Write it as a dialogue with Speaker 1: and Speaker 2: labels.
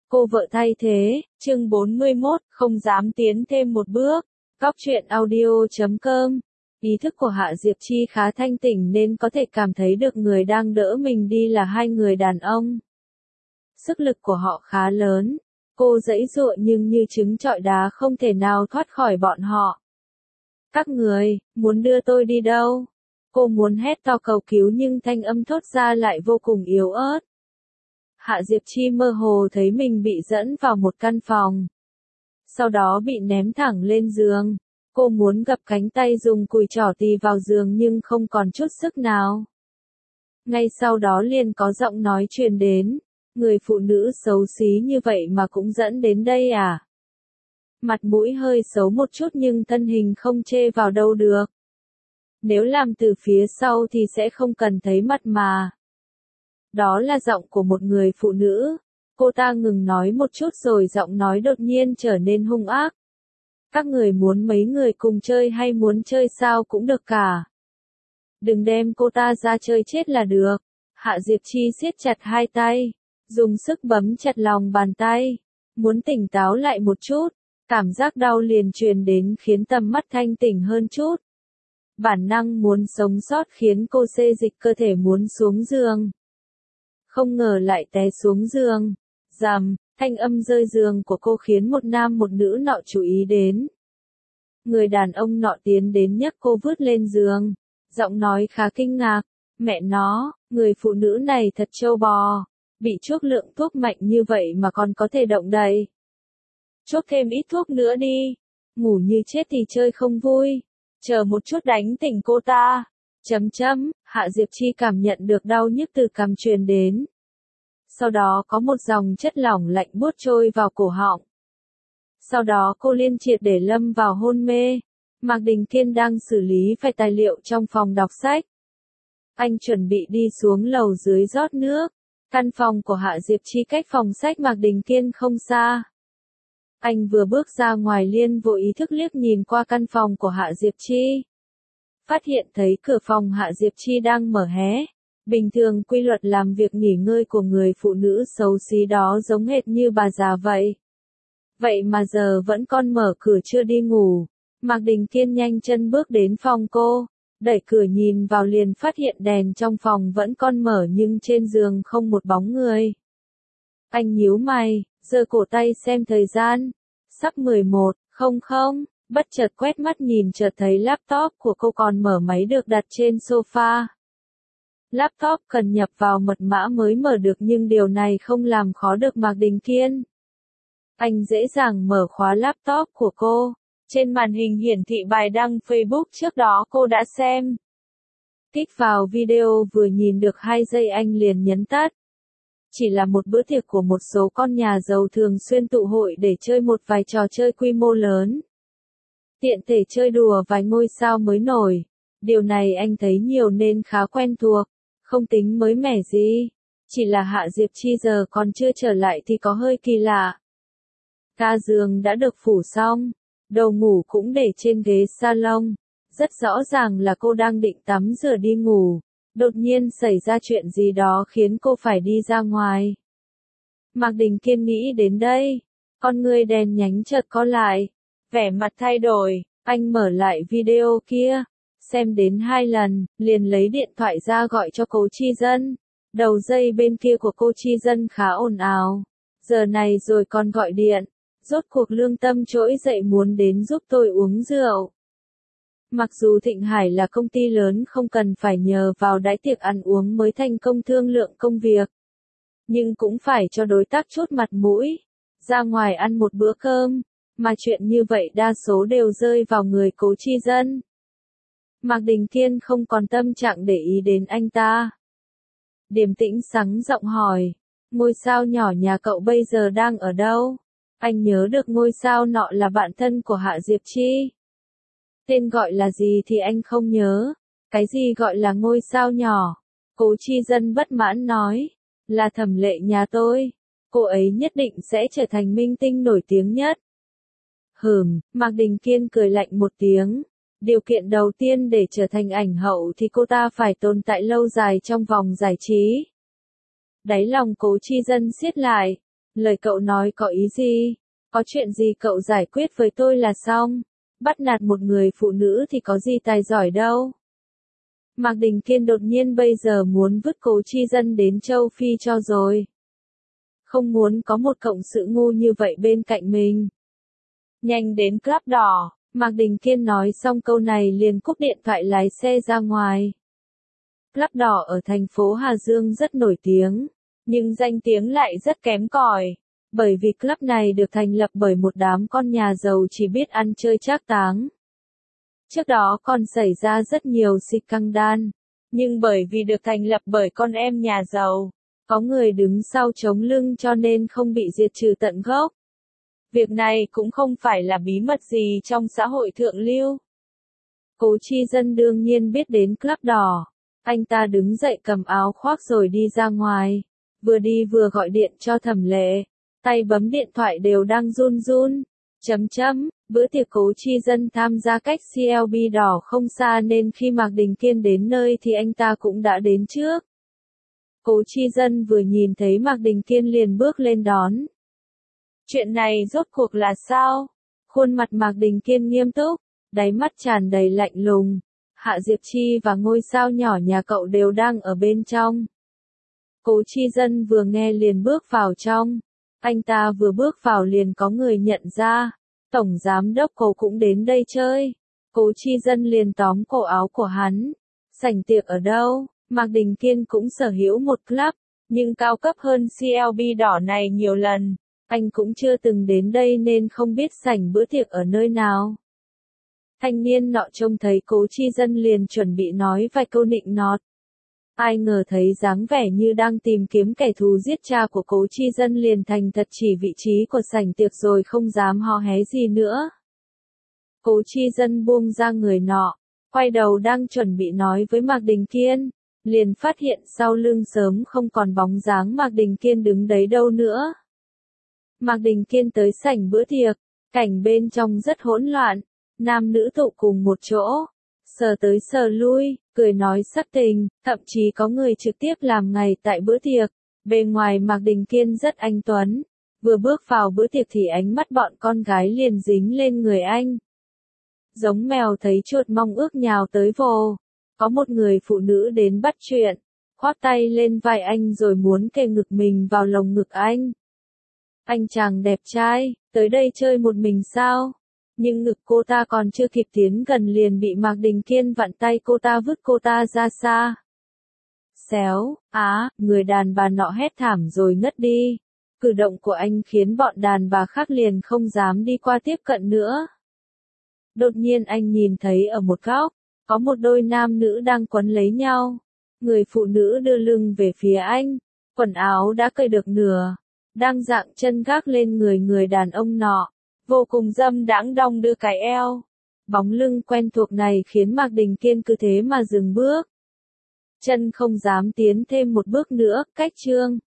Speaker 1: Cô vợ thay thế, chương 41, không dám tiến thêm một bước. Góc truyện audio.com. Ý thức của Hạ Diệp Chi khá thanh tỉnh nên có thể cảm thấy được người đang đỡ mình đi là hai người đàn ông. Sức lực của họ khá lớn. Cô giãy giụa nhưng như trứng trọi đá không thể nào thoát khỏi bọn họ. Các người, muốn đưa tôi đi đâu? Cô muốn hét to cầu cứu nhưng thanh âm thốt ra lại vô cùng yếu ớt. Hạ Diệp Chi mơ hồ thấy mình bị dẫn vào một căn phòng. Sau đó bị ném thẳng lên giường. Cô muốn gập cánh tay dùng cùi trỏ tì vào giường nhưng không còn chút sức nào. Ngay sau đó liền có giọng nói truyền đến. Người phụ nữ xấu xí như vậy mà cũng dẫn đến đây à? Mặt mũi hơi xấu một chút nhưng thân hình không chê vào đâu được. Nếu làm từ phía sau thì sẽ không cần thấy mặt mà. Đó là giọng của một người phụ nữ. Cô ta ngừng nói một chút rồi giọng nói đột nhiên trở nên hung ác. Các người muốn mấy người cùng chơi hay muốn chơi sao cũng được cả. Đừng đem cô ta ra chơi chết là được. Hạ Diệp Chi siết chặt hai tay, dùng sức bấm chặt lòng bàn tay. Muốn tỉnh táo lại một chút, cảm giác đau liền truyền đến khiến tầm mắt thanh tỉnh hơn chút. Bản năng muốn sống sót khiến cô xê dịch cơ thể muốn xuống giường. Không ngờ lại té xuống giường. Rầm, thanh âm rơi giường của cô khiến một nam một nữ nọ chú ý đến. Người đàn ông nọ tiến đến nhấc cô vứt lên giường. Giọng nói khá kinh ngạc. Mẹ nó, người phụ nữ này thật trâu bò. Bị chuốc lượng thuốc mạnh như vậy mà còn có thể động đậy. Chuốc thêm ít thuốc nữa đi. Ngủ như chết thì chơi không vui. Chờ một chút đánh tỉnh cô ta. Hạ Diệp Chi cảm nhận được đau nhức từ cằm truyền đến. Sau đó có một dòng chất lỏng lạnh buốt trôi vào cổ họng. Sau đó cô liên triệt để lâm vào hôn mê. Mạc Đình Kiên đang xử lý vài tài liệu trong phòng đọc sách. Anh chuẩn bị đi xuống lầu dưới rót nước. Căn phòng của Hạ Diệp Chi cách phòng sách Mạc Đình Kiên không xa. Anh vừa bước ra ngoài liền vô ý thức liếc nhìn qua căn phòng của Hạ Diệp Chi. Phát hiện thấy cửa phòng Hạ Diệp Chi đang mở hé. Bình thường quy luật làm việc nghỉ ngơi của người phụ nữ xấu xí đó giống hệt như bà già vậy. Vậy mà giờ vẫn còn mở cửa chưa đi ngủ. Mạc Đình Kiên nhanh chân bước đến phòng cô. Đẩy cửa nhìn vào liền phát hiện đèn trong phòng vẫn còn mở nhưng trên giường không một bóng người. Anh nhíu mày, giơ cổ tay xem thời gian. Sắp 11:00, bất chợt quét mắt nhìn chợt thấy laptop của cô còn mở máy được đặt trên sofa. Laptop cần nhập vào mật mã mới mở được nhưng điều này không làm khó được Mạc Đình Kiên. Anh dễ dàng mở khóa laptop của cô. Trên màn hình hiển thị bài đăng Facebook trước đó cô đã xem. Kích vào video vừa nhìn được 2 giây anh liền nhấn tắt. Chỉ là một bữa tiệc của một số con nhà giàu thường xuyên tụ hội để chơi một vài trò chơi quy mô lớn. Tiện thể chơi đùa vài ngôi sao mới nổi. Điều này anh thấy nhiều nên khá quen thuộc. Không tính mới mẻ gì. Chỉ là Hạ Diệp Chi giờ còn chưa trở lại thì có hơi kỳ lạ. Ga giường đã được phủ xong. Đồ ngủ cũng để trên ghế salon. Rất rõ ràng là cô đang định tắm rửa đi ngủ. Đột nhiên xảy ra chuyện gì đó khiến cô phải đi ra ngoài. Mạc Đình Kiên nghĩ đến đây. Con người đèn nhánh chợt co lại. Vẻ mặt thay đổi. Anh mở lại video kia. Xem đến 2 lần, liền lấy điện thoại ra gọi cho Cố Chi Dân. Đầu dây bên kia của cô Chi Dân khá ồn ào. Giờ này rồi còn gọi điện. Rốt cuộc lương tâm trỗi dậy muốn đến giúp tôi uống rượu. Mặc dù Thịnh Hải là công ty lớn không cần phải nhờ vào đãi tiệc ăn uống mới thành công thương lượng công việc. Nhưng cũng phải cho đối tác chút mặt mũi. Ra ngoài ăn một bữa cơm. Mà chuyện như vậy đa số đều rơi vào người Cố Chi Dân. Mạc Đình Kiên không còn tâm trạng để ý đến anh ta. Điềm tĩnh sắng giọng hỏi. Ngôi sao nhỏ nhà cậu bây giờ đang ở đâu? Anh nhớ được ngôi sao nọ là bạn thân của Hạ Diệp Chi. Tên gọi là gì thì anh không nhớ. Cái gì gọi là ngôi sao nhỏ? Cố Chi Dân bất mãn nói. Là Thẩm Lệ nhà tôi. Cô ấy nhất định sẽ trở thành minh tinh nổi tiếng nhất. Mạc Đình Kiên cười lạnh một tiếng. Điều kiện đầu tiên để trở thành ảnh hậu thì cô ta phải tồn tại lâu dài trong vòng giải trí. Đáy lòng Cố Chi Dân siết lại. Lời cậu nói có ý gì? Có chuyện gì cậu giải quyết với tôi là xong. Bắt nạt một người phụ nữ thì có gì tài giỏi đâu. Mạc Đình Kiên đột nhiên bây giờ muốn vứt Cố Chi Dân đến châu Phi cho rồi. Không muốn có một cộng sự ngu như vậy bên cạnh mình. Nhanh đến Club Đỏ, Mạc Đình Kiên nói xong câu này liền cúp điện thoại lái xe ra ngoài. Club Đỏ ở thành phố Hà Dương rất nổi tiếng, nhưng danh tiếng lại rất kém cỏi. Bởi vì club này được thành lập bởi một đám con nhà giàu chỉ biết ăn chơi trác táng. Trước đó còn xảy ra rất nhiều scandal, nhưng bởi vì được thành lập bởi con em nhà giàu, có người đứng sau chống lưng cho nên không bị diệt trừ tận gốc. Việc này cũng không phải là bí mật gì trong xã hội thượng lưu. Cố Chi Dân đương nhiên biết đến Club Đỏ. Anh ta đứng dậy cầm áo khoác rồi đi ra ngoài. Vừa đi vừa gọi điện cho Thẩm Lệ. Tay bấm điện thoại đều đang run run. Bữa tiệc Cố Chi Dân tham gia cách CLB Đỏ không xa nên khi Mạc Đình Kiên đến nơi thì anh ta cũng đã đến trước. Cố Chi Dân vừa nhìn thấy Mạc Đình Kiên liền bước lên đón. Chuyện này rốt cuộc là sao? Khuôn mặt Mạc Đình Kiên nghiêm túc, đáy mắt tràn đầy lạnh lùng. Hạ Diệp Chi và ngôi sao nhỏ nhà cậu đều đang ở bên trong. Cố Chi Dân vừa nghe liền bước vào trong. Anh ta vừa bước vào liền có người nhận ra. Tổng giám đốc Cố cũng đến đây chơi. Cố Chi Dân liền tóm cổ áo của hắn. Sảnh tiệc ở đâu? Mạc Đình Kiên cũng sở hữu một club, nhưng cao cấp hơn CLB Đỏ này nhiều lần. Anh cũng chưa từng đến đây nên không biết sảnh bữa tiệc ở nơi nào. Thanh niên nọ trông thấy Cố Chi Dân liền chuẩn bị nói vài câu nịnh nọt. Ai ngờ thấy dáng vẻ như đang tìm kiếm kẻ thù giết cha của Cố Chi Dân liền thành thật chỉ vị trí của sảnh tiệc rồi không dám hò hé gì nữa. Cố Chi Dân buông ra người nọ, quay đầu đang chuẩn bị nói với Mạc Đình Kiên, liền phát hiện sau lưng sớm không còn bóng dáng Mạc Đình Kiên đứng đấy đâu nữa. Mạc Đình Kiên tới sảnh bữa tiệc, cảnh bên trong rất hỗn loạn, nam nữ tụ cùng một chỗ, sờ tới sờ lui, cười nói sắc tình, thậm chí có người trực tiếp làm ngày tại bữa tiệc. Bề ngoài Mạc Đình Kiên rất anh tuấn, vừa bước vào bữa tiệc thì ánh mắt bọn con gái liền dính lên người anh. Giống mèo thấy chuột mong ước nhào tới vồ. Có một người phụ nữ đến bắt chuyện, khoác tay lên vai anh rồi muốn kề ngực mình vào lồng ngực anh. Anh chàng đẹp trai, tới đây chơi một mình sao? Nhưng ngực cô ta còn chưa kịp tiến gần liền bị Mạc Đình Kiên vặn tay cô ta vứt cô ta ra xa. Xéo, người đàn bà nọ hét thảm rồi ngất đi. Cử động của anh khiến bọn đàn bà khác liền không dám đi qua tiếp cận nữa. Đột nhiên anh nhìn thấy ở một góc, có một đôi nam nữ đang quấn lấy nhau. Người phụ nữ đưa lưng về phía anh, quần áo đã cởi được nửa, đang dạng chân gác lên người đàn ông nọ, vô cùng dâm đãng đong đưa cái eo. Bóng lưng quen thuộc này khiến Mạc Đình Kiên cứ thế mà dừng bước. Chân không dám tiến thêm một bước nữa, cách chương.